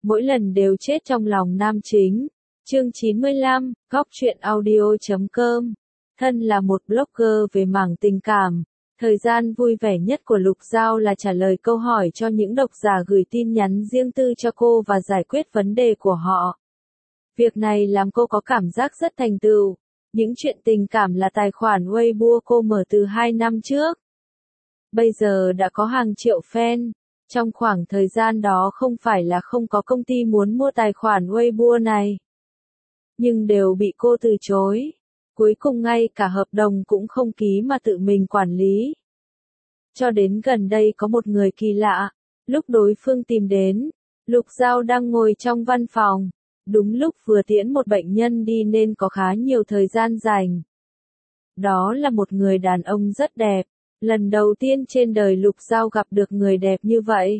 mỗi lần đều chết trong lòng nam chính. Chương 95, Góc truyện audio.com. Thân là một blogger về mảng tình cảm, thời gian vui vẻ nhất của Lục Giao là trả lời câu hỏi cho những độc giả gửi tin nhắn riêng tư cho cô và giải quyết vấn đề của họ. Việc này làm cô có cảm giác rất thành tựu. Những chuyện tình cảm là tài khoản Weibo cô mở từ 2 năm trước. Bây giờ đã có hàng triệu fan. Trong khoảng thời gian đó không phải là không có công ty muốn mua tài khoản Weibo này, nhưng đều bị cô từ chối. Cuối cùng ngay cả hợp đồng cũng không ký mà tự mình quản lý. Cho đến gần đây có một người kỳ lạ. Lúc đối phương tìm đến, Lục Giao đang ngồi trong văn phòng. Đúng lúc vừa tiễn một bệnh nhân đi nên có khá nhiều thời gian dành. Đó là một người đàn ông rất đẹp. Lần đầu tiên trên đời Lục Giao gặp được người đẹp như vậy.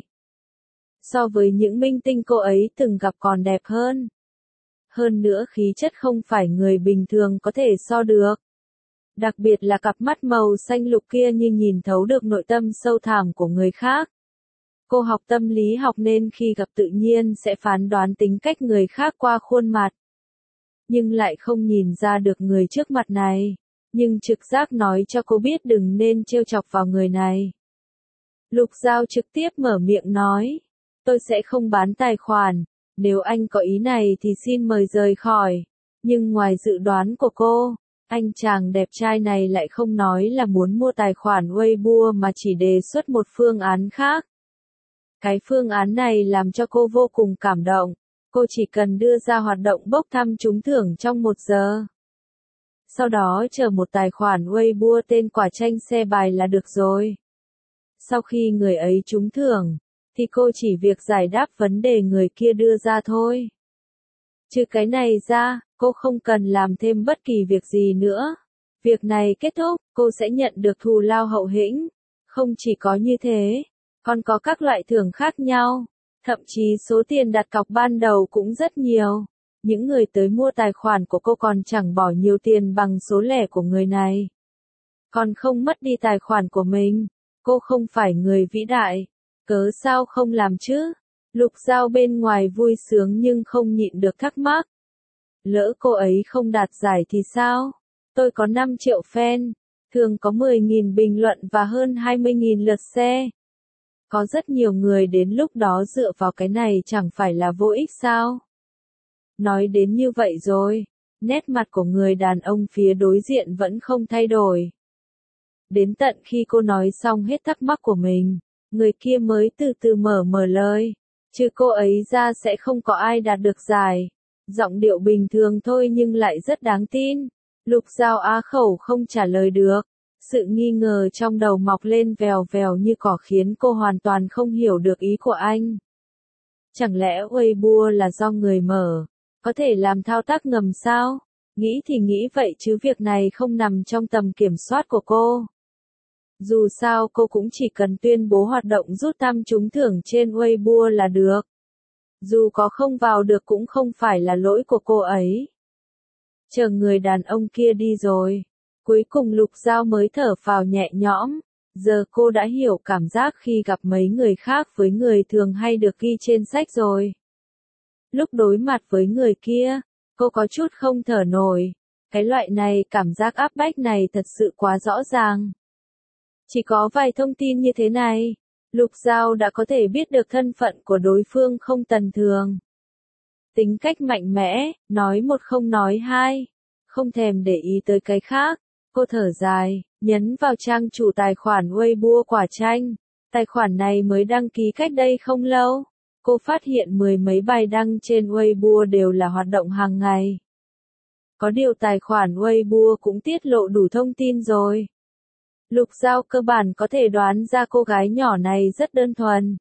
So với những minh tinh cô ấy từng gặp còn đẹp hơn. Hơn nữa khí chất không phải người bình thường có thể so được. Đặc biệt là cặp mắt màu xanh lục kia như nhìn thấu được nội tâm sâu thẳm của người khác. Cô học tâm lý học nên khi gặp tự nhiên sẽ phán đoán tính cách người khác qua khuôn mặt. Nhưng lại không nhìn ra được người trước mặt này. Nhưng trực giác nói cho cô biết đừng nên trêu chọc vào người này. Lục Giao trực tiếp mở miệng nói. Tôi sẽ không bán tài khoản. Nếu anh có ý này thì xin mời rời khỏi. Nhưng ngoài dự đoán của cô, anh chàng đẹp trai này lại không nói là muốn mua tài khoản Weibo mà chỉ đề xuất một phương án khác. Cái phương án này làm cho cô vô cùng cảm động. Cô chỉ cần đưa ra hoạt động bốc thăm trúng thưởng trong 1 giờ. Sau đó chờ một tài khoản Weibo tên quả chanh xe bài là được rồi. Sau khi người ấy trúng thưởng, thì cô chỉ việc giải đáp vấn đề người kia đưa ra thôi. Trừ cái này ra, cô không cần làm thêm bất kỳ việc gì nữa. Việc này kết thúc, cô sẽ nhận được thù lao hậu hĩnh. Không chỉ có như thế, còn có các loại thưởng khác nhau. Thậm chí số tiền đặt cọc ban đầu cũng rất nhiều. Những người tới mua tài khoản của cô còn chẳng bỏ nhiều tiền bằng số lẻ của người này. Còn không mất đi tài khoản của mình. Cô không phải người vĩ đại. Cớ sao không làm chứ? Lục Giao bên ngoài vui sướng nhưng không nhịn được thắc mắc. Lỡ cô ấy không đạt giải thì sao? Tôi có 5 triệu fan, thường có 10.000 bình luận và hơn 20.000 lượt share. Có rất nhiều người đến lúc đó dựa vào cái này chẳng phải là vô ích sao? Nói đến như vậy rồi, nét mặt của người đàn ông phía đối diện vẫn không thay đổi. Đến tận khi cô nói xong hết thắc mắc của mình, người kia mới từ từ mở lời. Chứ cô ấy ra sẽ không có ai đạt được giải. Giọng điệu bình thường thôi nhưng lại rất đáng tin. Lục Giao á khẩu không trả lời được. Sự nghi ngờ trong đầu mọc lên vèo vèo như cỏ khiến cô hoàn toàn không hiểu được ý của anh. Chẳng lẽ Weibo là do người mở, có thể làm thao tác ngầm sao? Nghĩ thì nghĩ vậy chứ việc này không nằm trong tầm kiểm soát của cô. Dù sao cô cũng chỉ cần tuyên bố hoạt động rút thăm trúng thưởng trên Weibo là được. Dù có không vào được cũng không phải là lỗi của cô ấy. Chờ người đàn ông kia đi rồi. Cuối cùng Lục Giao mới thở phào nhẹ nhõm. Giờ cô đã hiểu cảm giác khi gặp mấy người khác với người thường hay được ghi trên sách rồi. Lúc đối mặt với người kia, cô có chút không thở nổi. Cái loại này, cảm giác áp bách này thật sự quá rõ ràng. Chỉ có vài thông tin như thế này, Lục Giao đã có thể biết được thân phận của đối phương không tầm thường. Tính cách mạnh mẽ, nói một không nói hai, không thèm để ý tới cái khác. Cô thở dài, nhấn vào trang chủ tài khoản Weibo quả chanh. Tài khoản này mới đăng ký cách đây không lâu. Cô phát hiện 10 mấy bài đăng trên Weibo đều là hoạt động hàng ngày. Có điều tài khoản Weibo cũng tiết lộ đủ thông tin rồi. Lục Giao cơ bản có thể đoán ra cô gái nhỏ này rất đơn thuần.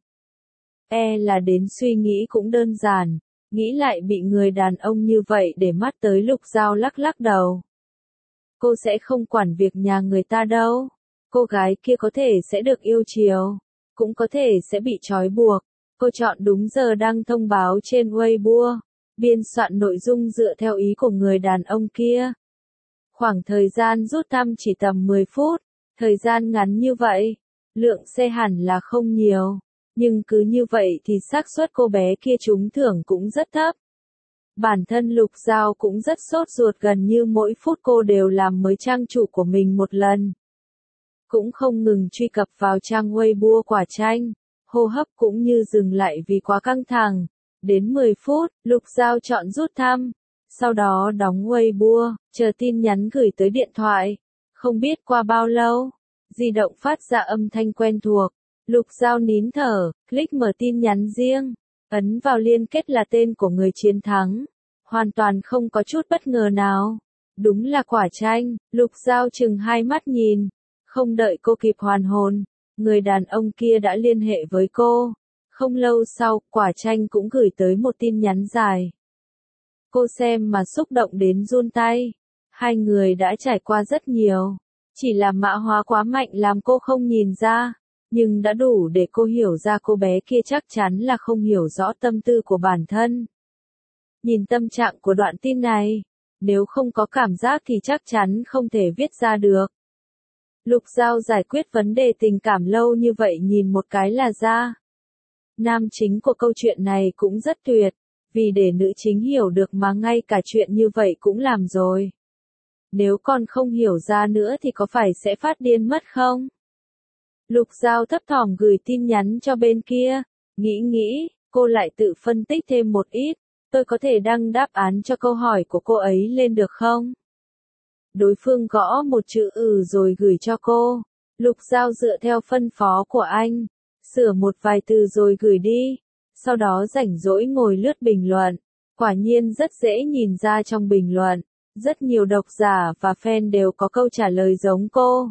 Là đến suy nghĩ cũng đơn giản, nghĩ lại bị người đàn ông như vậy để mắt tới Lục Giao lắc lắc đầu. Cô sẽ không quản việc nhà người ta đâu. Cô gái kia có thể sẽ được yêu chiều, cũng có thể sẽ bị trói buộc. Cô chọn đúng giờ đăng thông báo trên Weibo, biên soạn nội dung dựa theo ý của người đàn ông kia. Khoảng thời gian rút thăm chỉ tầm 10 phút. Thời gian ngắn như vậy, lượng xe hẳn là không nhiều. Nhưng cứ như vậy thì xác suất cô bé kia trúng thưởng cũng rất thấp. Bản thân Lục Giao cũng rất sốt ruột, gần như mỗi phút cô đều làm mới trang chủ của mình một lần. Cũng không ngừng truy cập vào trang Weibo Quả Chanh, hô hấp cũng như dừng lại vì quá căng thẳng. Đến 10 phút, Lục Giao chọn rút thăm, sau đó đóng Weibo, chờ tin nhắn gửi tới điện thoại. Không biết qua bao lâu, di động phát ra âm thanh quen thuộc. Lục Giao nín thở, click mở tin nhắn riêng, ấn vào liên kết là tên của người chiến thắng. Hoàn toàn không có chút bất ngờ nào. Đúng là Quả Chanh. Lục Giao chừng hai mắt nhìn. Không đợi cô kịp hoàn hồn, người đàn ông kia đã liên hệ với cô. Không lâu sau, Quả Chanh cũng gửi tới một tin nhắn dài. Cô xem mà xúc động đến run tay. Hai người đã trải qua rất nhiều. Chỉ là mã hóa quá mạnh làm cô không nhìn ra. Nhưng đã đủ để cô hiểu ra cô bé kia chắc chắn là không hiểu rõ tâm tư của bản thân. Nhìn tâm trạng của đoạn tin này, nếu không có cảm giác thì chắc chắn không thể viết ra được. Lục Giao giải quyết vấn đề tình cảm lâu như vậy nhìn một cái là ra. Nam chính của câu chuyện này cũng rất tuyệt, vì để nữ chính hiểu được mà ngay cả chuyện như vậy cũng làm rồi. Nếu còn không hiểu ra nữa thì có phải sẽ phát điên mất không? Lục Giao thấp thỏm gửi tin nhắn cho bên kia, nghĩ, cô lại tự phân tích thêm một ít. Tôi có thể đăng đáp án cho câu hỏi của cô ấy lên được không? Đối phương gõ một chữ rồi gửi cho cô. Lục Giao dựa theo phân phó của anh, sửa một vài từ rồi gửi đi. Sau đó rảnh rỗi ngồi lướt bình luận. Quả nhiên rất dễ nhìn ra trong bình luận. Rất nhiều độc giả và fan đều có câu trả lời giống cô.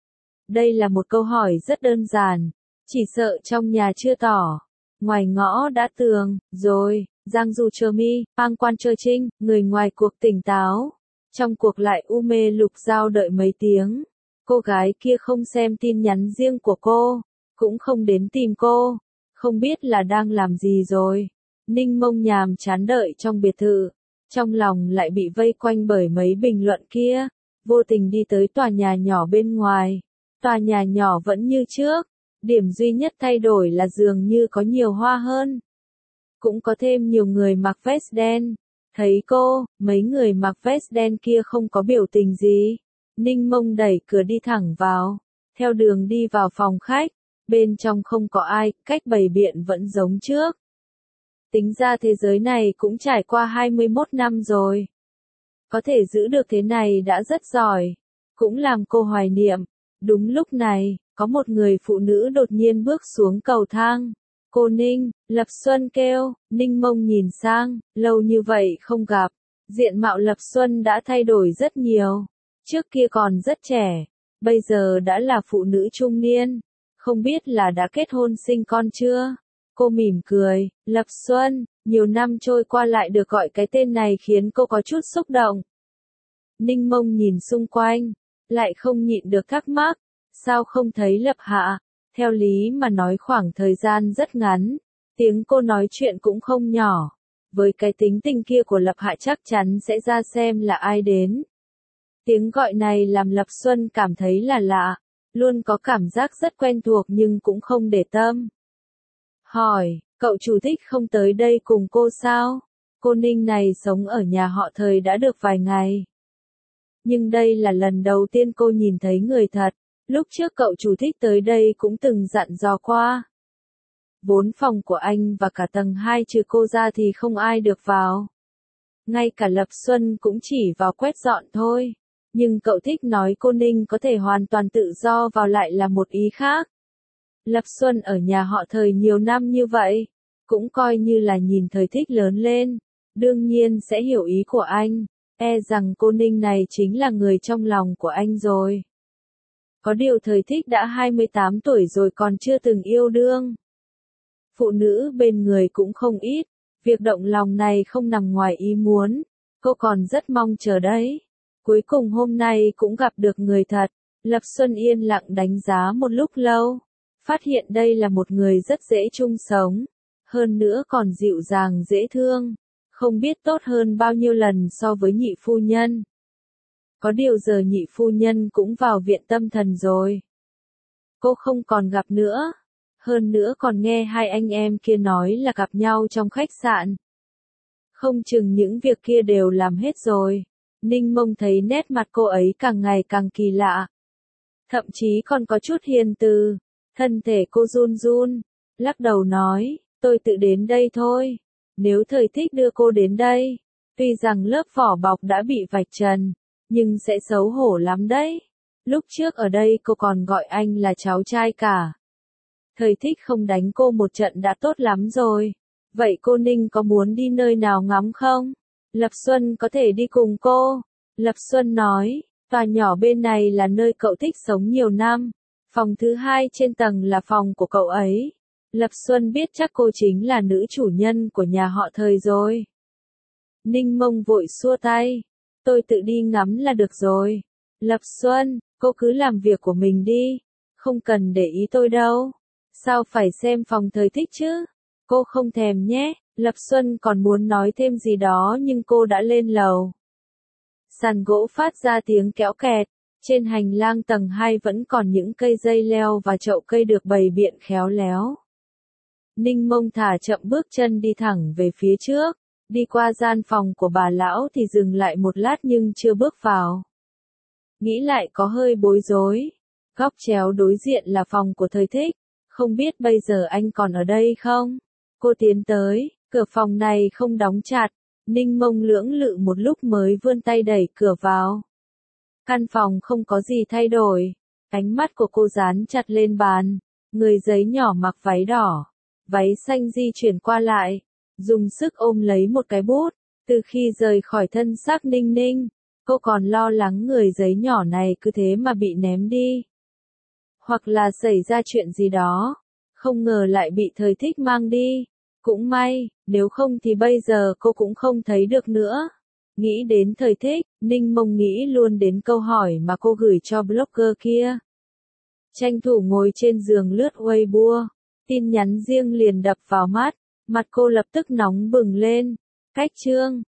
Đây là một câu hỏi rất đơn giản. Chỉ sợ trong nhà chưa tỏ, ngoài ngõ đã tường, rồi. Giang Du Trơ Mi, Pang Quan Trơ Trinh, người ngoài cuộc tỉnh táo. Trong cuộc lại u mê. Lục Giao đợi mấy tiếng. Cô gái kia không xem tin nhắn riêng của cô, cũng không đến tìm cô. Không biết là đang làm gì rồi. Ninh Mông nhàm chán đợi trong biệt thự. Trong lòng lại bị vây quanh bởi mấy bình luận kia. Vô tình đi tới tòa nhà nhỏ bên ngoài. Tòa nhà nhỏ vẫn như trước. Điểm duy nhất thay đổi là dường như có nhiều hoa hơn. Cũng có thêm nhiều người mặc vest đen. Thấy cô, mấy người mặc vest đen kia không có biểu tình gì. Ninh Mông đẩy cửa đi thẳng vào. Theo đường đi vào phòng khách. Bên trong không có ai, cách bày biện vẫn giống trước. Tính ra thế giới này cũng trải qua 21 năm rồi. Có thể giữ được thế này đã rất giỏi. Cũng làm cô hoài niệm. Đúng lúc này, có một người phụ nữ đột nhiên bước xuống cầu thang. Cô Ninh, Lập Xuân kêu. Ninh Mông nhìn sang, lâu như vậy không gặp. Diện mạo Lập Xuân đã thay đổi rất nhiều. Trước kia còn rất trẻ, bây giờ đã là phụ nữ trung niên. Không biết là đã kết hôn sinh con chưa? Cô mỉm cười. Lập Xuân, nhiều năm trôi qua lại được gọi cái tên này khiến cô có chút xúc động. Ninh Mông nhìn xung quanh, lại không nhịn được thắc mắc. Sao không thấy Lập Hạ? Theo lý mà nói khoảng thời gian rất ngắn, tiếng cô nói chuyện cũng không nhỏ. Với cái tính tình kia của Lập Hạ chắc chắn sẽ ra xem là ai đến. Tiếng gọi này làm Lập Xuân cảm thấy là lạ, luôn có cảm giác rất quen thuộc nhưng cũng không để tâm. Hỏi, cậu chủ thích không tới đây cùng cô sao? Cô Ninh này sống ở nhà họ Thời đã được vài ngày. Nhưng đây là lần đầu tiên cô nhìn thấy người thật. Lúc trước cậu chủ thích tới đây cũng từng dặn dò qua. Vốn phòng của anh và cả tầng 2 trừ cô ra thì không ai được vào. Ngay cả Lập Xuân cũng chỉ vào quét dọn thôi. Nhưng cậu thích nói cô Ninh có thể hoàn toàn tự do vào lại là một ý khác. Lập Xuân ở nhà họ Thời nhiều năm như vậy, cũng coi như là nhìn Thời thích lớn lên. Đương nhiên sẽ hiểu ý của anh, e rằng cô Ninh này chính là người trong lòng của anh rồi. Có điều Thời thích đã 28 tuổi rồi còn chưa từng yêu đương. Phụ nữ bên người cũng không ít, việc động lòng này không nằm ngoài ý muốn, cô còn rất mong chờ đấy. Cuối cùng hôm nay cũng gặp được người thật, Lập Xuân yên lặng đánh giá một lúc lâu, phát hiện đây là một người rất dễ chung sống, hơn nữa còn dịu dàng dễ thương, không biết tốt hơn bao nhiêu lần so với nhị phu nhân. Có điều giờ nhị phu nhân cũng vào viện tâm thần rồi. Cô không còn gặp nữa. Hơn nữa còn nghe hai anh em kia nói là gặp nhau trong khách sạn. Không chừng những việc kia đều làm hết rồi. Ninh Mông thấy nét mặt cô ấy càng ngày càng kỳ lạ. Thậm chí còn có chút hiền từ. Thân thể cô run run, lắc đầu nói, tôi tự đến đây thôi. Nếu Thời Thích đưa cô đến đây, tuy rằng lớp vỏ bọc đã bị vạch trần, nhưng sẽ xấu hổ lắm đấy. Lúc trước ở đây cô còn gọi anh là cháu trai cả. Thời Thích không đánh cô một trận đã tốt lắm rồi. Vậy cô Ninh có muốn đi nơi nào ngắm không? Lập Xuân có thể đi cùng cô. Lập Xuân nói, tòa nhỏ bên này là nơi cậu thích sống nhiều năm. Phòng thứ 2 trên tầng là phòng của cậu ấy. Lập Xuân biết chắc cô chính là nữ chủ nhân của nhà họ Thời rồi. Ninh Mông vội xua tay. Tôi tự đi ngắm là được rồi. Lập Xuân, cô cứ làm việc của mình đi. Không cần để ý tôi đâu. Sao phải xem phòng Thời Thích chứ? Cô không thèm nhé. Lập Xuân còn muốn nói thêm gì đó nhưng cô đã lên lầu. Sàn gỗ phát ra tiếng kéo kẹt. Trên hành lang tầng 2 vẫn còn những cây dây leo và chậu cây được bày biện khéo léo. Ninh Mông thả chậm bước chân đi thẳng về phía trước. Đi qua gian phòng của bà lão thì dừng lại một lát nhưng chưa bước vào. Nghĩ lại có hơi bối rối. Góc chéo đối diện là phòng của Thời Thích. Không biết bây giờ anh còn ở đây không? Cô tiến tới, cửa phòng này không đóng chặt. Ninh Mông lưỡng lự một lúc mới vươn tay đẩy cửa vào. Căn phòng không có gì thay đổi. Ánh mắt của cô dán chặt lên bàn. Người giấy nhỏ mặc váy đỏ. Váy xanh di chuyển qua lại. Dùng sức ôm lấy một cái bút. Từ khi rời khỏi thân xác Ninh Ninh, cô còn lo lắng người giấy nhỏ này cứ thế mà bị ném đi. Hoặc là xảy ra chuyện gì đó. Không ngờ lại bị Thời Thích mang đi. Cũng may, nếu không thì bây giờ cô cũng không thấy được nữa. Nghĩ đến Thời Thích, Ninh Mông nghĩ luôn đến câu hỏi mà cô gửi cho blogger kia. Tranh thủ ngồi trên giường lướt Weibo. Tin nhắn riêng liền đập vào mắt. Mặt cô lập tức nóng bừng lên. Cách chương